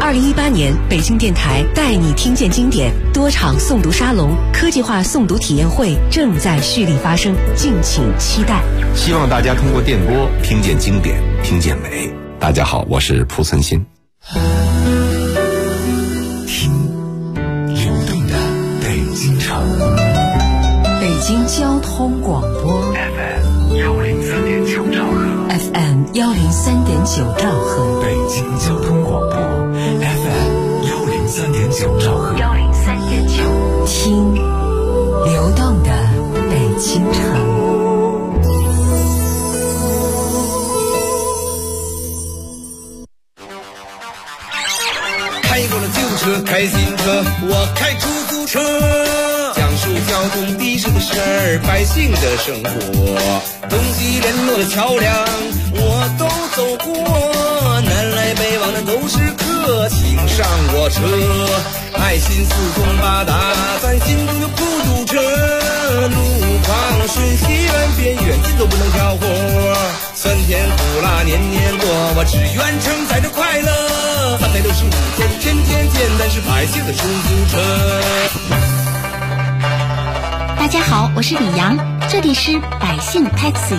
2018年，北京电台带你听见经典多场诵读沙龙、科技化诵读体验会正在蓄力发生，敬请期待。 希望大家通过电波听见经典，听见美。大家好，我是蒲森新。 听流动的北京城， 北京交通广播 FM103.9兆赫 ，FM103.9兆赫， 北京交通广播 FM103.9兆赫 ，103.9，听流动的北京城。 开过了旧车，开新车，我开出租车，讲述交通的士的事儿，百姓的生活，东西联络的桥梁我都走过，南来北往的都是客，请上我车，爱心四通八达，咱心中有孤独车，路况瞬息万变，远近都不能挑活，酸甜苦辣年年过，我只愿承载着快乐，365天天天见，但是百姓的出租车。 大家好，我是李阳，这里是百姓 Taxi。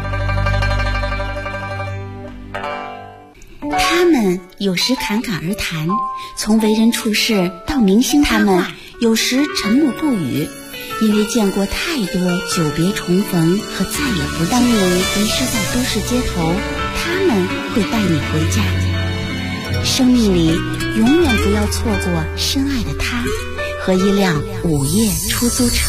他们有时侃侃而谈，从为人处事到明星他们有时沉默不语，因为见过太多久别重逢和再也不见。当你迷失在都市街头，他们会带你回家。生命里永远不要错过深爱的他和一辆午夜出租车。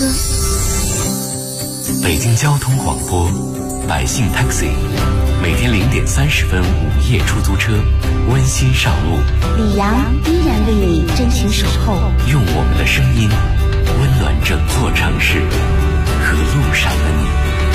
北京交通广播百姓 Taxi， 每天0点30分午夜出租车温馨上路， 李阳依然为你真情守候， 用我们的声音温暖整座城市和路上的你。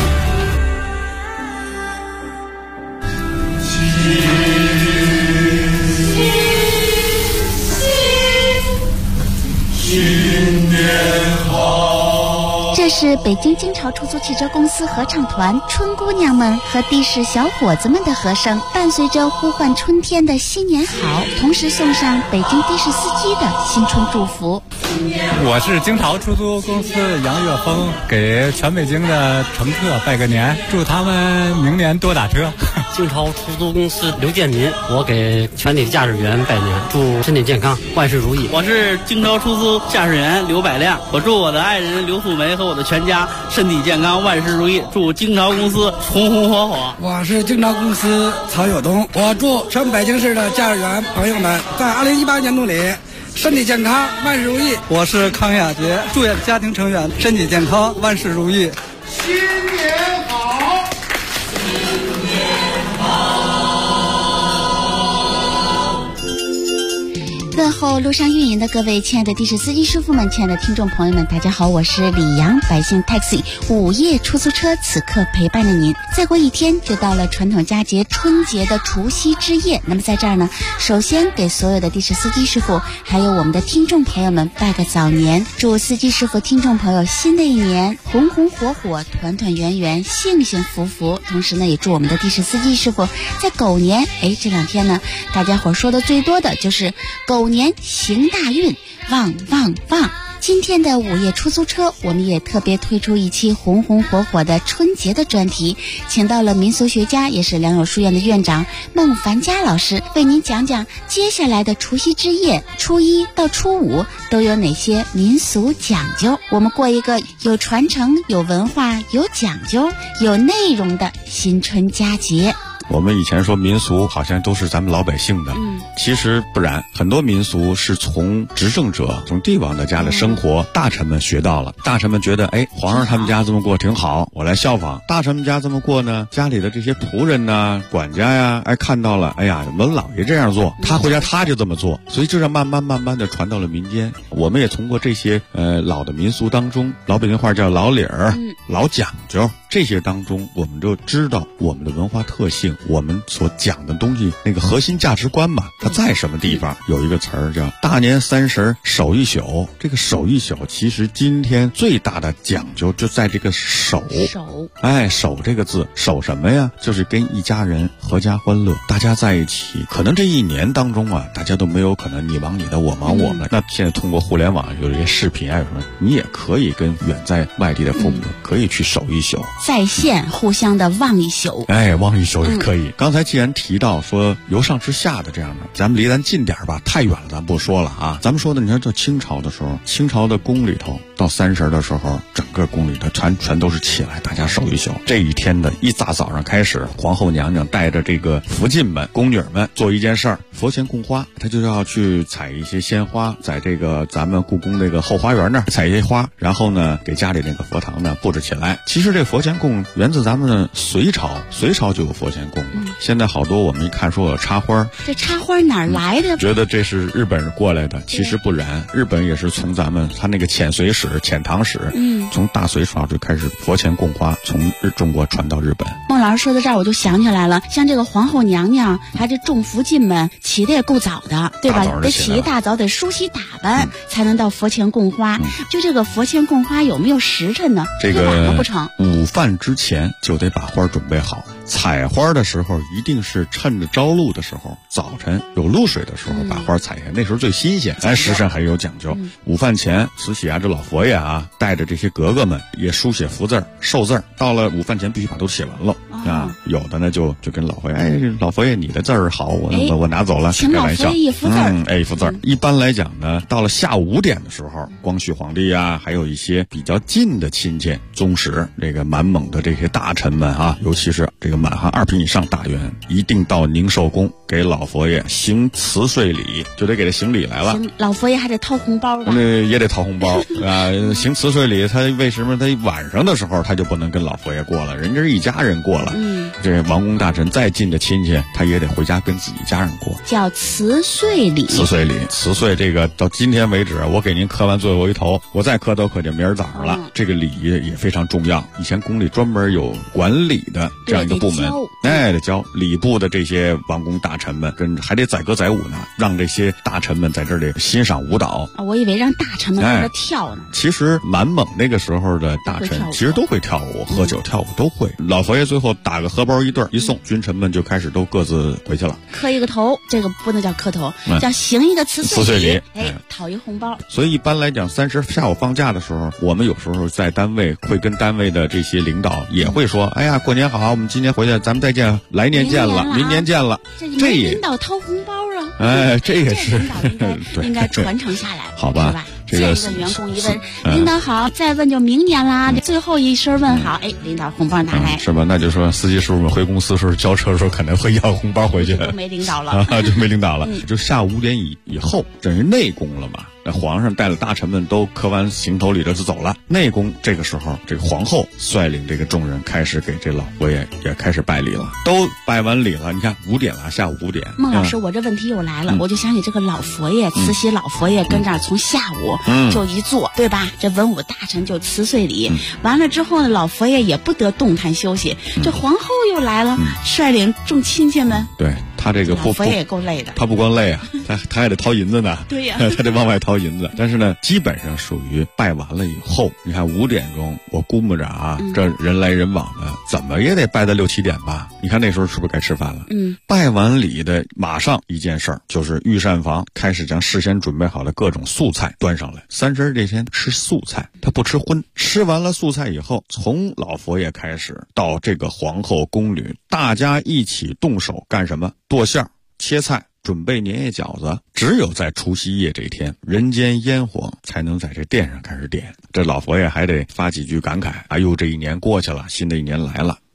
新年好！这是北京京朝出租汽车公司合唱团春姑娘们和的士小伙子们的和声，伴随着呼唤春天的新年好，同时送上北京的士司机的新春祝福。 我是京朝出租公司杨岳峰，给全北京的乘客拜个年，祝他们明年多打车。 京朝出租公司刘建民，我给全体驾驶员拜年，祝身体健康，万事如意。 我是京朝出租驾驶员刘百亮，我祝我的爱人刘素梅和我的全家身体健康，万事如意，祝京朝公司红红火火。 我是京朝公司曹有东，我祝全北京市的驾驶员朋友们在2018年度里身体健康，万事如意。 我是康亚杰，祝愿家庭成员身体健康，万事如意。 新年好！新年好！ 问候路上运营的各位亲爱的的士司机师傅们，亲爱的听众朋友们，大家好，我是李阳，百姓 Taxi 午夜出租车，此刻陪伴着您。再过一天就到了传统佳节春节的除夕之夜，那么在这儿呢，首先给所有的的士司机师傅还有我们的听众朋友们拜个早年，祝司机师傅听众朋友新的一年红红火火，团团圆圆，幸幸福福。同时呢，也祝我们的的士司机师傅在狗年，这两天呢大家伙说的最多的就是狗年行大运，旺旺旺。今天的午夜出租车，我们也特别推出一期红红火火的春节的专题，请到了民俗学家，也是良友书院的院长孟凡佳老师，为您讲讲接下来的除夕之夜，初一到初五都有哪些民俗讲究。我们过一个有传承、有文化、有讲究、有内容的新春佳节。 我们以前说民俗好像都是咱们老百姓的，其实不然，很多民俗是从执政者、从帝王的家的生活，大臣们学到了。大臣们觉得，皇上他们家这么过挺好，我来效仿。大臣们家这么过呢，家里的这些仆人呐、管家呀，看到了，文老爷这样做，他回家他就这么做，所以这样慢慢的传到了民间。我们也通过这些老的民俗当中，老北京话叫老理儿、老讲究， 这些当中我们就知道我们的文化特性，我们所讲的东西那个核心价值观吧，它在什么地方。有一个词儿叫大年30守一宿，这个守一宿其实今天最大的讲究就在这个守。守这个字，守什么呀？就是跟一家人合家欢乐，大家在一起。可能这一年当中啊，大家都没有可能你忙你的，我忙我们。那现在通过互联网有这些视频啊什么，你也可以跟远在外地的父母可以去守一宿， 在线互相的望一宿。 望一宿也可以。刚才既然提到说由上至下的这样的，咱们离咱近点吧，太远了咱不说了啊。咱们说的，你看到清朝的时候，清朝的宫里头到30的时候，整个宫里头全都是起来，大家守一宿。这一天的一大早上开始，皇后娘娘带着这个福晋们、宫女们做一件事儿，佛前供花，她就要去采一些鲜花，在这个咱们故宫那个后花园那儿采一些花，然后呢给家里那个佛堂呢布置起来。其实这佛前供源自咱们隋朝就有佛前供了。现在好多我们一看说有插花， 这插花哪儿来的？ 觉得这是日本人过来的，其实不然，日本也是从咱们他那个遣隋使、遣唐使，从大隋朝就开始佛前供花，从中国传到日本。 孟老师说到这儿，我就想起来了，像这个皇后娘娘，还这众福晋们起的也够早的，对吧？得起一大早，得梳洗打扮，才能到佛前供花。就这个佛前供花有没有时辰呢？ 这个晚了不成？ 午饭之前就得把花准备好。采花的时候一定是趁着朝露的时候，早晨有露水的时候把花采下，那时候最新鲜。时辰很有讲究。午饭前，慈禧啊，这老佛爷啊，带着这些格格们也书写福字、寿字，到了午饭前必须把都写完了。有的呢就跟老佛爷，老佛爷你的字儿好，我拿走了， 请老佛爷一幅字一幅字。一般来讲呢，到了下午5点的时候，光绪皇帝啊，还有一些比较近的亲戚、宗室，这个满蒙的这些大臣们啊，尤其是这个满汉2品以上大员，一定到宁寿宫给老佛爷行辞岁礼，就得给他行礼来了。 老佛爷还得掏红包吧？ 也得掏红包啊！行辞岁礼，他为什么他晚上的时候他就不能跟老佛爷过了？人家是一家人过了。这王公大臣再近的亲戚，他也得回家跟自己家人过， 叫辞岁礼。 辞岁这个到今天为止，我给您磕完最后一头，我再磕都磕见明儿早上了。这个礼也非常重要。以前宫里专门有管理的这样一个部门，得教礼部的这些王公大臣们，还得载歌载舞呢，让这些大臣们在这里欣赏舞蹈。 我以为让大臣们在这跳呢。 其实满蒙那个时候的大臣其实都会跳舞，喝酒跳舞都会。老佛爷最后打个荷包一对一送，君臣们就开始都各自回去了。 磕一个头，这个不能叫磕头，叫行一个辞岁礼，讨一红包。 所以一般来讲，30下午放假的时候，我们有时候在单位会跟单位的这些领导也会说，哎呀，过年好，我们今年回去，咱们再见，来年见了，明年见了。 这也领导掏红包啊！ 这也是应该传承下来， 好吧？ 这个下一个员工一问，领导好，再问就明年啦。最后一声问好，领导红包拿来， 是吧？那就说司机师傅们回公司时候交车的时候，可能会要红包回去， 就没领导了， 就没领导了。就下午5点以后，等于内宫了嘛。那皇上带了大臣们都磕完行头礼就走了，内宫这个时候，这个皇后率领这个众人开始给这老佛爷也开始拜礼了，都拜完礼了。你看5点了，下午5点。 孟老师，我这问题又来了，我就想起这个老佛爷，慈禧老佛爷跟这儿从下午就一坐，对吧？这文武大臣就辞岁礼，完了之后呢，老佛爷也不得动弹休息，这皇后又来了，率领众亲戚们。 对。他这个老佛爷也够累的， 他不光累啊，他还得掏银子呢。 对呀， 他得往外掏银子。但是呢，基本上属于拜完了以后，你看5点钟，我估摸着啊，这人来人往的，怎么也得拜到6、7点吧？你看那时候是不是该吃饭了？拜完礼的马上一件事儿，就是御膳房开始将事先准备好的各种素菜端上来。30这天吃素菜，他不吃荤。吃完了素菜以后，从老佛爷开始到这个皇后宫女，大家一起动手干什么？剁馅儿、切菜、准备年夜饺子。只有在除夕夜这天，人间烟火才能在这殿上开始点。这老佛爷还得发几句感慨，哎呦，这一年过去了，新的一年来了。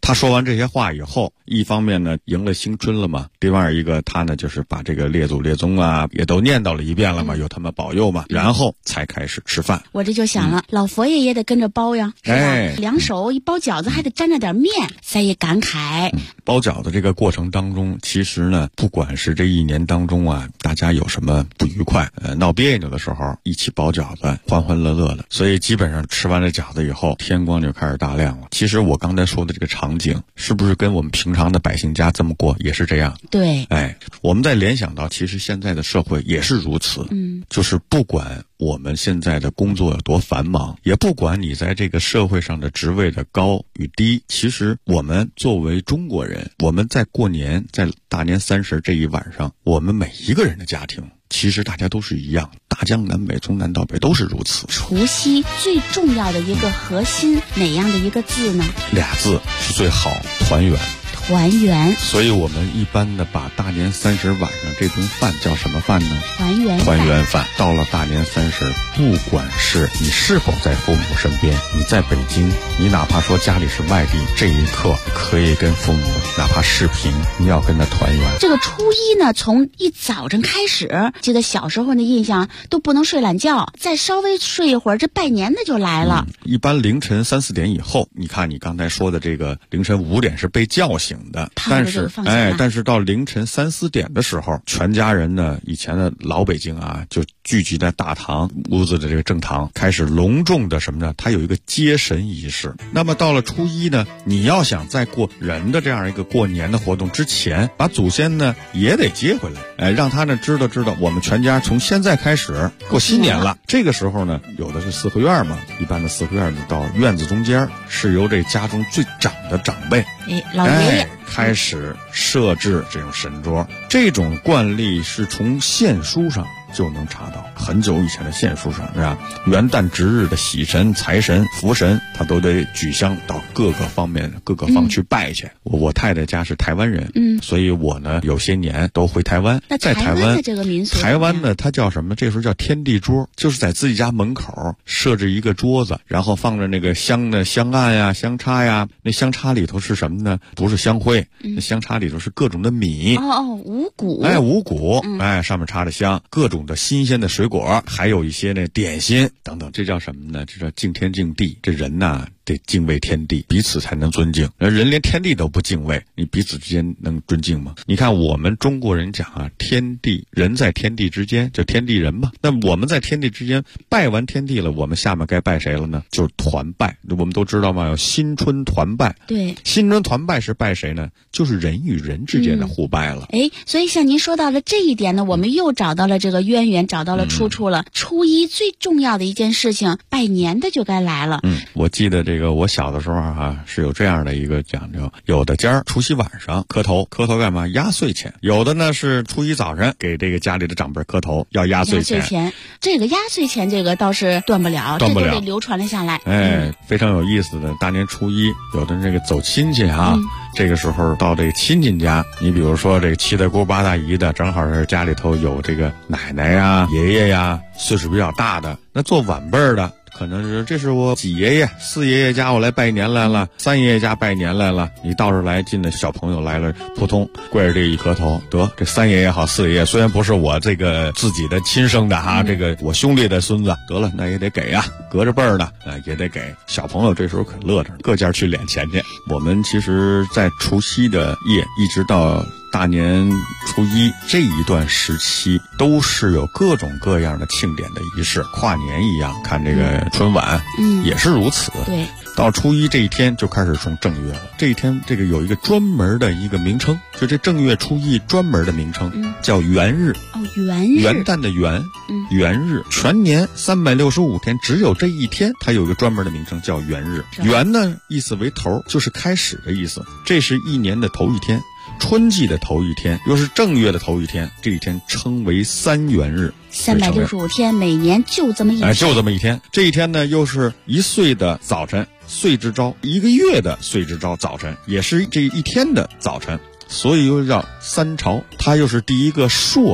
他说完这些话以后，一方面呢迎了新春了嘛，另外一个他呢就是把这个列祖列宗啊也都念叨了一遍了嘛，有他们保佑嘛，然后才开始吃饭。 我这就想了，老佛爷也得跟着包呀，是吧？两手一包饺子还得沾着点面，三爷感慨。 包饺子这个过程当中，其实呢，不管是这一年当中啊，大家有什么不愉快，闹别扭的时候，一起包饺子，欢欢乐乐的。所以基本上吃完这饺子以后，天光就开始大亮了。其实我刚才说的这个场景，是不是跟我们平常的百姓家这么过也是这样？ 对， 我们再联想到，其实现在的社会也是如此。就是不管我们现在的工作有多繁忙，也不管你在这个社会上的职位的高与低，其实我们作为中国人，我们在过年，在大年30这一晚上，我们每一个人的家庭其实大家都是一样，大江南北，从南到北都是如此。 除夕最重要的一个核心，哪样的一个字呢？2 字是最好，团圆。 团圆。 所以我们一般的把大年30晚上这顿饭叫什么饭呢？团圆饭。到了大年30，不管是你是否在父母身边，你在北京，你哪怕说家里是外地，这一刻可以跟父母哪怕视频，你要跟他团圆。 这个初一呢，从一早晨开始，记得小时候的印象都不能睡懒觉，再稍微睡一会儿，这拜年的就来了。 一般凌晨3、4点以后，你看你刚才说的这个凌晨5点是被叫醒的，但是到凌晨3、4点的时候，全家人呢，以前的老北京啊，就聚集在大堂屋子的这个正堂，开始隆重的什么呢？它有一个接神仪式。那么到了初一呢，你要想在过人的这样一个过年的活动之前，把祖先呢也得接回来，让他呢知道我们全家从现在开始过新年了。这个时候呢，有的是四合院嘛，一般的四合院到院子中间是由这家中最长的长辈， 老爷爷开始设置这种神桌。这种惯例是从县书上就能查到，很久以前的县书上是吧？元旦值日的喜神、财神、福神，他都得举香到各个方去拜去。我太太家是台湾人，所以我呢有些年都回台湾。 在台湾的这个民俗， 台湾呢它叫什么？这时候叫天地桌，就是在自己家门口设置一个桌子，然后放着那个香案呀、香叉呀。那香叉里头是什么呢？不是香灰，那香叉里头是各种的米。 五谷。 五谷，上面插着香，各种的新鲜的水果，还有一些那点心等等。这叫什么呢？这叫敬天敬地。这人呐得敬畏天地，彼此才能尊敬。人连天地都不敬畏，你彼此之间能尊敬吗？你看我们中国人讲啊，天地人在天地之间，就天地人嘛。那我们在天地之间拜完天地了，我们下面该拜谁了呢？就是团拜。我们都知道嘛，有新春团拜。 对， 新春团拜是拜谁呢？就是人与人之间的互拜了。 所以像您说到了这一点呢，我们又找到了这个渊源，找到了出处了。初一最重要的一件事情，拜年的就该来了。 我记得这个我小的时候是有这样的一个讲究，有的家除夕晚上磕头干嘛？压岁钱。有的呢是初一早晨给这个家里的长辈磕头，要压岁钱。 这个压岁钱这个倒是断不了，这都得流传了下来。 非常有意思的。大年初一，有的这个走亲戚这个时候到这个亲戚家，你比如说这个七大姑八大姨的，正好是家里头有这个奶奶呀、爷爷呀，岁数比较大的，那做晚辈的。可能是这是我几爷爷、四爷爷家我来拜年来了，三爷爷家拜年来了，你到这来进的小朋友来了，扑通跪着这一磕头，得这三爷爷好，四爷爷虽然不是我这个自己的亲生的这个我兄弟的孙子，得了那也得给隔着辈儿的也得给。小朋友这时候可乐着，各家去敛钱去。我们其实在除夕的夜一直到大年初一这一段时期，都是有各种各样的庆典的仪式，跨年一样，看这个春晚也是如此。 对， 到初一这一天就开始从正月了。这一天这个有一个专门的一个名称，就这正月初一专门的名称叫元日。 元日， 元旦的元，元日。全年365天只有这一天它有一个专门的名称叫元日。元呢意思为头，就是开始的意思，这是一年的头一天，春季的头一天，又是正月的头一天，这一天称为3元日。 365天，每年就这么一天， 就这么一天。这一天呢，又是1岁的早晨，岁之朝；1个月的岁之朝早晨，也是这一天的早晨，所以又叫3朝。它又是第一个朔日，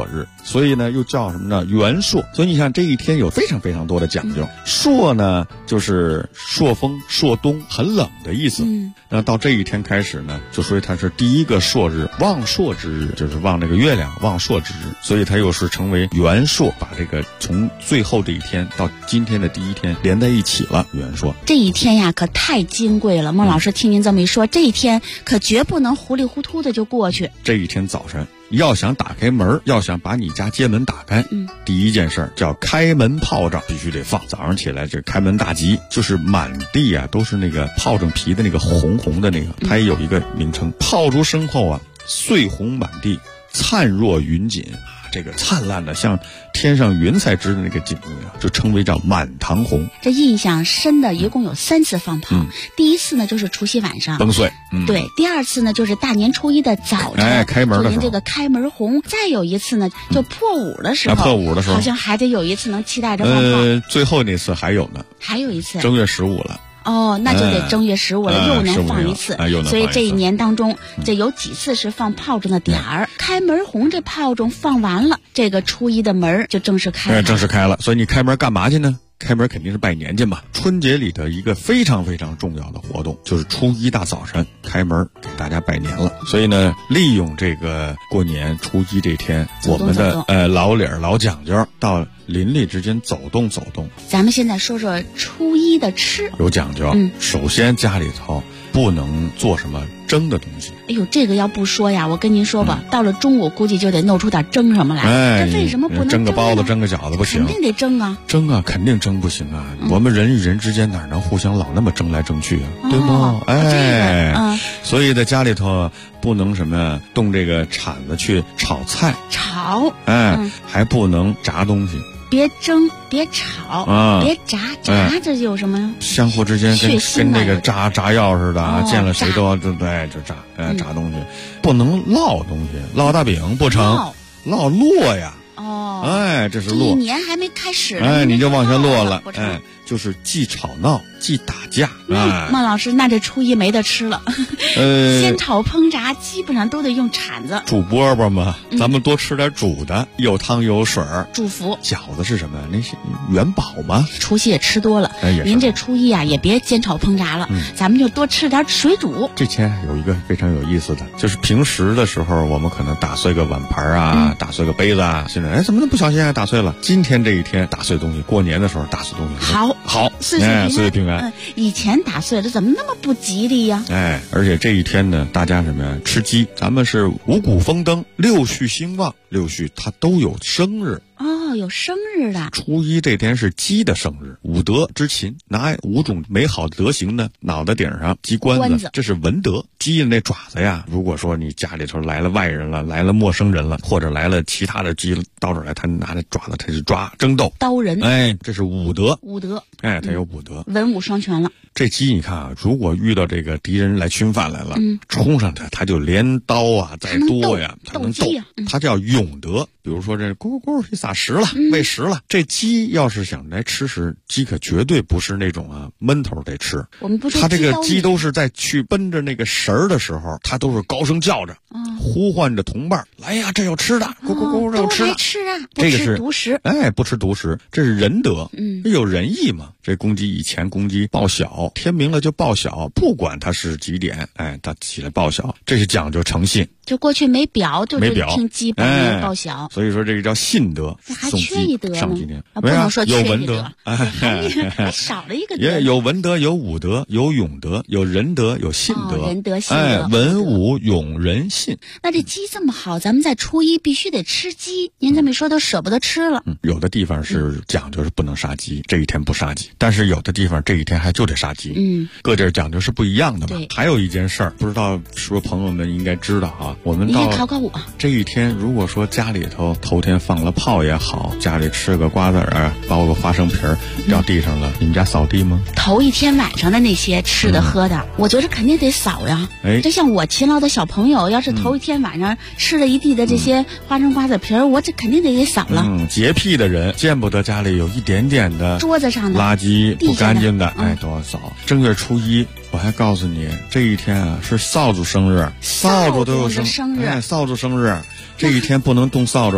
所以呢又叫什么呢？元朔。所以你看这一天有非常非常多的讲究。朔呢就是朔风、朔冬，很冷的意思。那到这一天开始呢，就所以它是第一个朔日，望朔之日，就是望那个月亮，望朔之日，所以它又是成为元朔，把这个从最后这一天到今天的第一天连在一起了。元朔这一天呀，可太金贵了。孟老师听您这么一说，这一天可绝不能糊里糊涂的就过去。 这一天早晨要想打开门，要想把你家街门打开，第一件事叫开门炮仗，必须得放。早上起来这开门大吉，就是满地啊都是那个炮仗皮的那个红红的那个，它也有一个名称。炮竹声后啊，碎红满地，灿若云锦。这个灿烂的像天上云彩织的那个锦衣啊，就称为叫满堂红。 这印象深的一共有3次放炮，第一次呢就是除夕晚上崩碎， 对，第二次呢就是大年初一的早晨， 开门的时候， 这个开门红，再有一次呢就破五的时候， 破五的时候， 好像还得有一次能期待着放炮。 最后那次还有呢， 还有一次正月15了。 哦，那就得正月15了，又能放一次。所以这一年当中，这有几次是放炮仗的点儿。开门红这炮仗放完了，这个初一的门就正式开了。 正式开了。所以你开门干嘛去呢？开门肯定是拜年去嘛。春节里的一个非常非常重要的活动，就是初一大早晨开门给大家拜年了。所以呢，利用这个过年初一这天，我们的老理儿老讲究，到邻里之间走动走动。 咱们现在说说初一的吃， 有讲究。首先家里头不能做什么蒸的东西。 哎呦，这个要不说呀，我跟您说吧，到了中午估计就得弄出点蒸什么来。这为什么不能蒸个包子、蒸个饺子不行？ 肯定得蒸啊！ 蒸啊，肯定蒸不行啊！我们人与人之间哪能互相老那么蒸来蒸去啊？对吗？所以在家里头不能什么动这个铲子去炒菜，还不能炸东西。 别蒸，别炒，别炸，这有什么呀？ 相互之间跟那个炸药似的，见了谁都要就炸，炸东西，不能烙东西，烙大饼不成，烙烙呀。这是烙。 一年还没开始呢， 你就往下烙了，就是既吵闹既打架。 孟老师，那这初一没得吃了。先炒烹炸基本上都得用铲子。 煮饽饽嘛，咱们多吃点煮的，有汤有水儿。 祝福。 饺子是什么？那是元宝吗？ 除夕也吃多了，您这初一啊也别煎炒烹炸了，咱们就多吃点水煮。 这天有一个非常有意思的，就是平时的时候我们可能打碎个碗盘啊，打碎个杯子啊，现在怎么能不小心还打碎了？今天这一天打碎东西，过年的时候打碎东西，好，岁岁平安。 以前打碎了怎么那么不吉利呀？ 而且这一天呢，大家什么呀？吃鸡，咱们是五谷丰登，六畜兴旺，六畜它都有生日。 有生日的。 初一这天是鸡的生日，五德之禽，拿5种美好的德行呢，脑袋顶上鸡冠子，这是文德。鸡的那爪子呀，如果说你家里头来了外人了，来了陌生人了，或者来了其他的鸡到这儿来，他拿那爪子他是抓争斗刀人， 这是武德。他有武德， 文武双全了。 这鸡你看啊，如果遇到这个敌人来侵犯来了，冲上他就连刀啊再多呀，他能斗，他叫勇德。比如说这咕咕咕一撒食了，喂食了，这鸡要是想来吃食，鸡可绝对不是那种闷头得吃。 我们不说他这个鸡都是在去奔着那个食儿的时候，他都是高声叫着，呼唤着同伴来呀，这有吃的，咕咕咕有吃的， 吃啊， 这个是毒食， 不吃独食，这是仁德，有仁义嘛。这公鸡以前公鸡报晓，天明了就报晓，不管它是几点，它起来报晓，这是讲究诚信。 就过去没表，就听鸡半夜报晓， 所以说这个叫信德。 还缺一德呢， 上几年不能说缺一德， 还少了一个德。 也有文德，有武德，有勇德，有仁德，有信德。 仁德信德， 文武勇仁信。 那这鸡这么好，咱们在初一必须得吃鸡。您这么一说，都舍不得吃了。 有的地方是讲究是不能杀鸡，这一天不杀鸡，但是有的地方这一天还就得杀鸡。各地讲究是不一样的嘛。还有一件事儿，不知道说朋友们应该知道啊，我们到考我这一天，如果说家里头头天放了炮也好，家里吃个瓜子儿，包个花生皮儿掉地上了，你们家扫地吗？ 头一天晚上的那些吃的喝的，我觉得肯定得扫呀。就像我勤劳的小朋友，要是头一天晚上吃了一地的这些花生瓜子皮儿，我这肯定得扫了。 洁癖的人见不得家里有一点点的桌子上的垃圾不干净的，都要扫。正月初一，我还告诉你，这一天啊是扫帚生日，扫帚都有生日，扫帚生日，这一天不能动扫帚，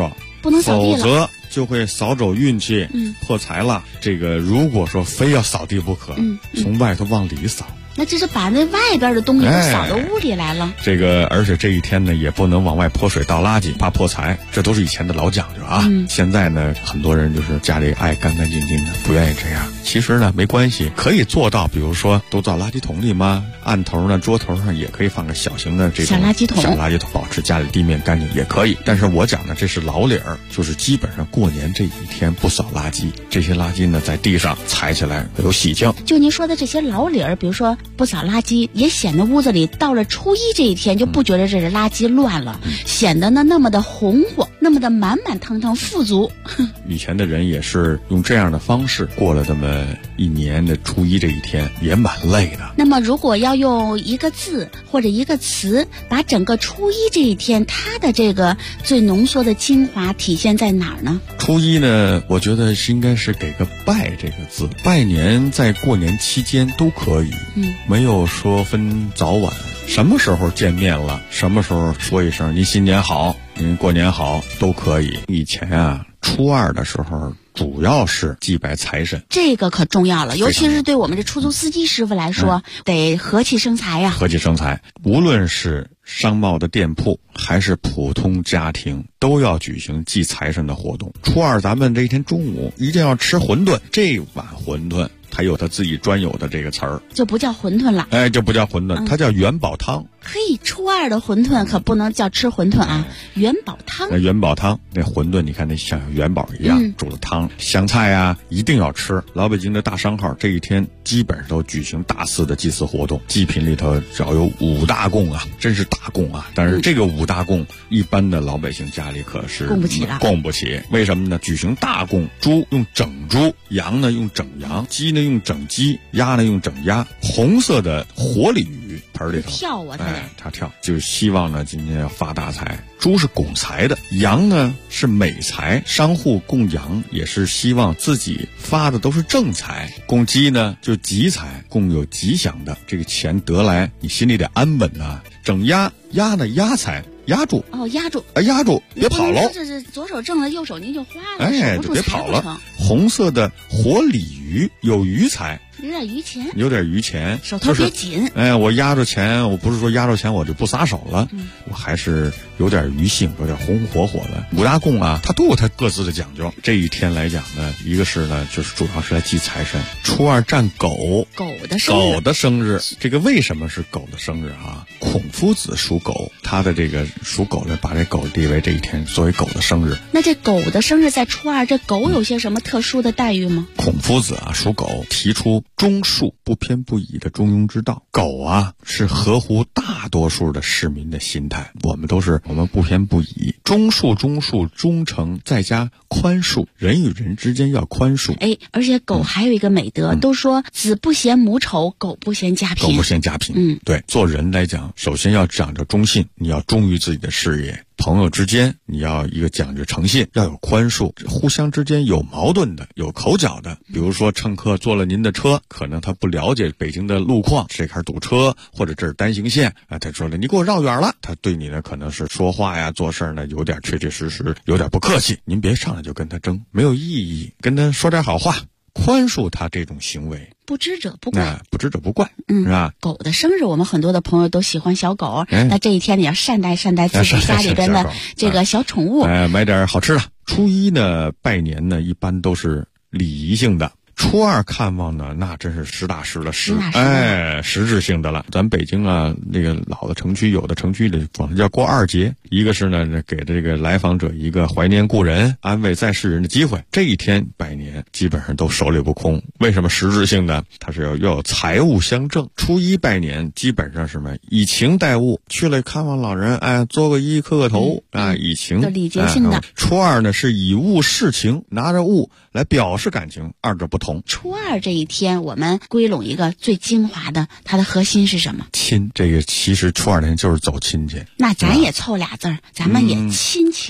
不能扫地了， 否则就会扫走运气，破财了。这个如果说非要扫地不可，从外头往里扫。 那这是把那外边的东西都扫到屋里来了。 这个，而且这一天呢，也不能往外泼水倒垃圾，怕破财，这都是以前的老讲究啊。现在呢，很多人就是家里爱干干净净的，不愿意这样。其实呢，没关系，可以做到，比如说都到垃圾桶里吗？案头呢，桌头上也可以放个小型的这种小垃圾桶， 保持家里地面干净也可以。但是我讲的这是老理儿，就是基本上过年这一天不扫垃圾，这些垃圾呢在地上踩起来有喜庆。 就您说的这些老理儿，比如说不扫垃圾，也显得屋子里到了初一这一天就不觉得这是垃圾乱了，显得呢那么的红火，那么的满满当当富足。 以前的人也是用这样的方式过了这么一年的初一这一天，也蛮累的。 那么如果要用一个字或者一个词把整个初一这一天它的这个最浓缩的精华体现在哪儿呢？ 初一呢，我觉得应该是给个拜这个字，拜年在过年期间都可以，没有说分早晚，什么时候见面了，什么时候说一声您新年好，您过年好都可以。以前啊，初二的时候主要是祭拜财神，这个可重要了，尤其是对我们这出租司机师傅来说，得和气生财呀。 和气生财，无论是商贸的店铺还是普通家庭，都要举行祭财神的活动。初二咱们这一天中午一定要吃馄饨，这碗馄饨它有它自己专有的这个词儿， 就不叫馄饨了。 就不叫馄饨，它叫元宝汤。 嘿，初二的馄饨可不能叫吃馄饨啊，元宝汤。 那元宝汤，那馄饨你看那像元宝一样煮的汤，香菜啊一定要吃。老北京的大商号这一天基本上都举行大肆的祭祀活动，祭品里头只要有5大供啊，真是大供啊。但是这个5大供，一般的老百姓家里可是供不起了， 供不起。为什么呢？举行大供，猪用整猪，羊呢用整羊，鸡呢用整鸡，鸭呢用整鸭。红色的活鲤鱼盆里头跳啊， 它跳，就是希望呢今天要发大财。猪是拱财的，羊呢是美财，商户供羊也是希望自己发的都是正财。供鸡呢就吉财，供有吉祥的，这个钱得来你心里得安稳啊。整鸭呢压财，压住压住压住，别跑喽！ 这是左手挣了，右手您就花了， 就别跑了。红色的活鲤鱼有余财，有点余钱， 手头别紧。 我压着钱，我不是说压着钱我就不撒手了，我还是有点余性，有点红火火的。5大供啊，它都有它各自的讲究。这一天来讲呢，一个是呢，就是主要是来祭财神。初二占狗的生日，这个为什么是狗的生日啊？孔夫子属狗，他的这个属狗的把这狗列为这一天作为狗的生日。 那这狗的生日在初二，这狗有些什么特殊的待遇吗？ 孔夫子啊属狗，提出中恕不偏不倚的中庸之道。狗啊是合乎大多数的市民的心态，我们不偏不倚，中恕忠诚再加宽恕，人与人之间要宽恕。 而且狗还有一个美德，都说子不嫌母丑，狗不嫌家贫。 对，做人来讲，首先要讲究忠信，你要忠于自己的事业。朋友之间你要一个讲究诚信，要有宽恕，互相之间有矛盾的，有口角的，比如说乘客坐了您的车，可能他不了解北京的路况，这开始堵车，或者这是单行线他说了你给我绕远了，他对你呢可能是说话呀做事呢有点确确实实，有点不客气，您别上来就跟他争，没有意义，跟他说点好话，宽恕他这种行为。 不知者不怪， 是吧？ 狗的生日，我们很多的朋友都喜欢小狗，那这一天你要善待自己家里边的这个小宠物， 买点好吃的。初一呢拜年呢一般都是礼仪性的，初二看望呢，那真是实打实的实质性的了。咱北京啊，那个老的城区，有的城区里管它叫过2节，一个是呢给这个来访者一个怀念故人、安慰在世人的机会。这一天拜年基本上都手里不空。为什么实质性的？它是要有财物相赠。初一拜年基本上什么以情代物，去了看望老人，作个揖磕个头以情， 礼节性的。 初二呢是以物示情，拿着物来表示感情，二者不同。 初二这一天，我们归拢一个最精华的，它的核心是什么？ 亲，这个其实初二那天就是走亲戚。 那咱也凑俩字儿，咱们也亲情。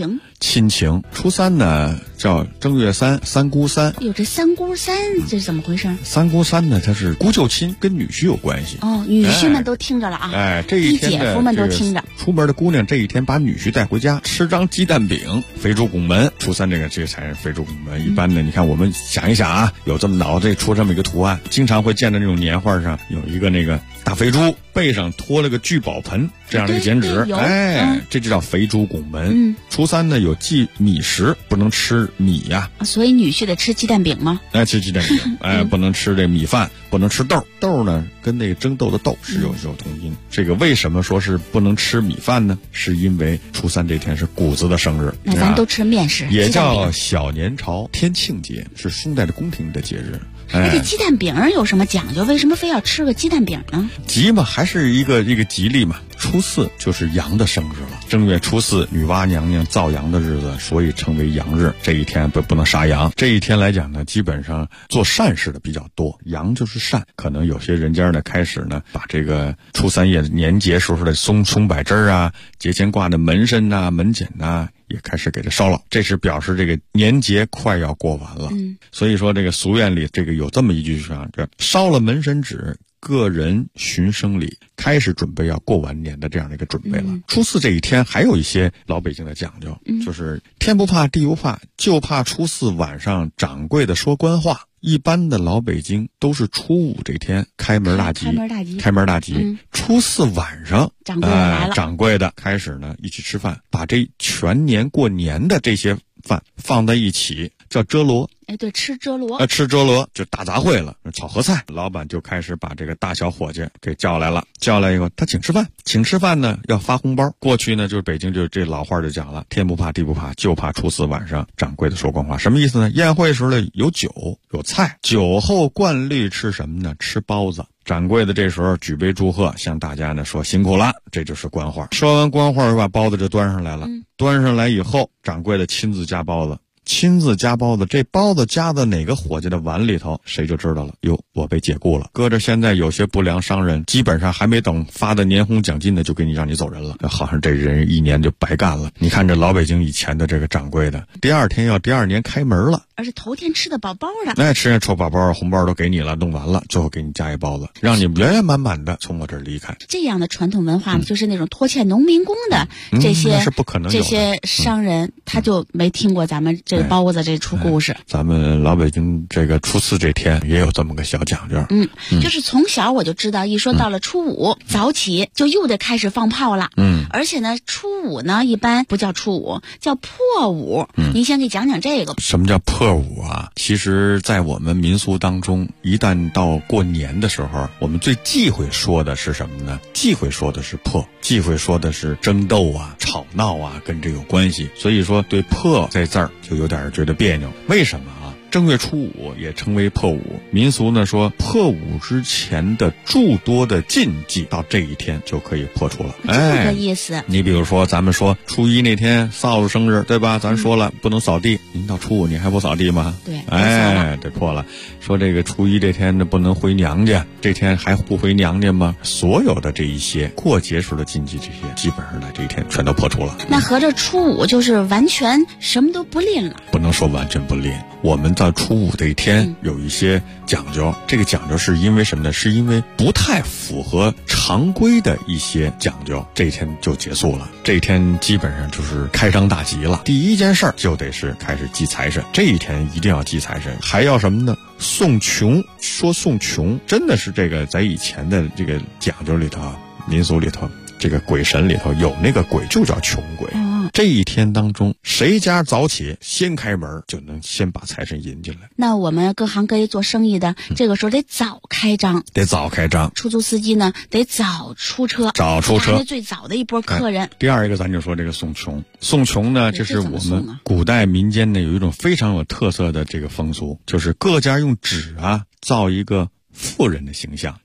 亲情。初三呢叫正月三，三姑三。 有这三姑三，这是怎么回事？ 三姑三呢，它是姑舅亲，跟女婿有关系。 哦，女婿们都听着了啊！ 这一天姐夫们都听着。 出门的姑娘这一天把女婿带回家，吃张鸡蛋饼，肥猪拱门。初三这才是肥猪拱门。一般的，你看我们想一想啊，有这么脑袋出这么一个图案，经常会见到那种年画上有一个那个大肥猪，背上拖了个聚宝盆这样的一个剪纸，这就叫肥猪拱门。初三呢有忌米食，不能吃米呀， 所以女婿得吃鸡蛋饼吗？ 吃鸡蛋饼，不能吃这米饭，不能吃豆。豆呢跟那个蒸豆的豆是有同音。这个为什么说是不能吃米饭呢？是因为初三这天是谷子的生日， 那咱都吃面食， 也叫小年朝天庆节，是宋代的宫廷的节日。 这鸡蛋饼有什么讲究？为什么非要吃个鸡蛋饼呢？ 吉嘛，还是一个吉利嘛。初四就是羊的生日了，正月初四女娲娘娘造羊的日子，所以称为羊日。这一天不能杀羊。这一天来讲呢，基本上做善事的比较多，羊就是善。可能有些人家呢开始呢把这个初三夜年节时候的松柏枝啊，节前挂的门神啊、门剪啊，也开始给它烧了，这是表示这个年节快要过完了。所以说这个俗谚里这个有这么一句说，烧了门神纸，个人寻生礼，开始准备要过完年的这样的一个准备了。初四这一天还有一些老北京的讲究，就是天不怕地不怕，就怕初四晚上掌柜的说官话。一般的老北京都是初五这天开门大吉，初四晚上掌柜来了， 掌柜的开始呢一起吃饭，把这全年过年的这些饭放在一起，叫遮罗。 对，吃遮罗， 吃遮罗就大杂烩了，炒合菜。老板就开始把这个大小伙计给叫来了，叫来以后他请吃饭呢要发红包。过去呢就是北京就这老话就讲了，天不怕地不怕，就怕初四晚上掌柜的说官话。什么意思呢？宴会时候呢有酒有菜，酒后惯例吃什么呢？吃包子。掌柜的这时候举杯祝贺，向大家呢说辛苦了，这就是官话。说完官话，把包子就端上来了。端上来以后，掌柜的亲自夹包子。这包子夹在哪个伙计的碗里头，谁就知道了。哟，我被解雇了。搁着现在有些不良商人，基本上还没等发的年终奖金呢，就给你让你走人了，好像这人一年就白干了。你看这老北京以前的这个掌柜的，第二年开门了， 而且头天吃的饱饱的， 吃人抽饱饱，红包都给你了，弄完了，最后给你加一包子，让你圆圆满满的从我这儿离开。 这样的传统文化就是那种拖欠农民工的这些， 那是不可能有的。 这些商人他就没听过咱们这个包子这出故事。 咱们老北京这个初四这天也有这么个小讲究。 就是从小我就知道，一说到了初五，早起就又得开始放炮了。而且呢，初五呢一般不叫初五，叫破五。您先给讲讲这个。 什么叫破五啊？其实在我们民俗当中，一旦到过年的时候，我们最忌讳说的是什么呢？忌讳说的是破，忌讳说的是争斗啊、吵闹啊，跟这有关系。所以说对破在这儿就有点觉得别扭。为什么啊？正月初五也称为破五，民俗呢说破五之前的诸多的禁忌到这一天就可以破除了。 这个意思。 你比如说咱们说初一那天扫帚生日，对吧？咱说了不能扫地，您到初五你还不扫地吗？ 对， 得破了。说这个初一这天呢不能回娘家，这天还不回娘家吗？所有的这一些过节时的禁忌，这些基本上呢这一天全都破除了。 那合着初五就是完全什么都不吝了？ 不能说完全不吝，我们到初五这一天有一些讲究，这个讲究是因为什么呢？是因为不太符合常规的一些讲究，这一天就结束了。这一天基本上就是开张大吉了。第一件事儿就得是开始祭财神，这一天一定要祭财神，还要什么呢？送穷。说送穷真的是这个在以前的这个讲究里头，民俗里头，这个鬼神里头有那个鬼就叫穷鬼。这一天当中，谁家早起先开门，就能先把财神引进来。 那我们各行各业做生意的，这个时候得早开张，出租司机呢得早出车，那最早的一波客人。 第二一个咱就说这个送穷呢，这是我们古代民间呢有一种非常有特色的这个风俗，就是各家用纸啊造一个富人的形象，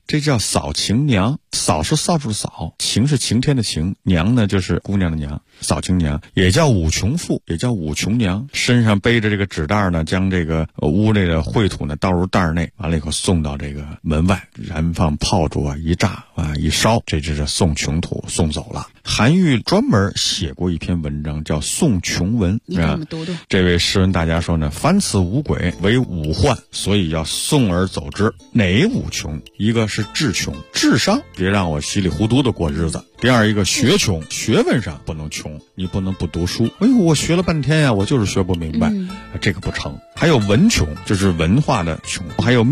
这叫扫晴娘。扫是扫帚的扫，晴是晴天的晴，娘呢就是姑娘的娘，扫晴娘也叫五穷妇，也叫五穷娘。身上背着这个纸袋呢，将这个屋内的秽土呢倒入袋内，完了以后送到这个门外，燃放炮竹啊，一炸啊，一烧，这就是送穷土，送走了。韩愈专门写过一篇文章叫《送穷文》， 你给我们读读。 这位诗文大家说呢，凡此五鬼为五患，所以要送而走之。哪五穷？一个是智穷，智商别让我稀里糊涂的过日子。第二一个学穷，学问上不能穷，你不能不读书。哎呦，我学了半天呀，我就是学不明白，这个不成。还有文穷，就是文化的穷，还有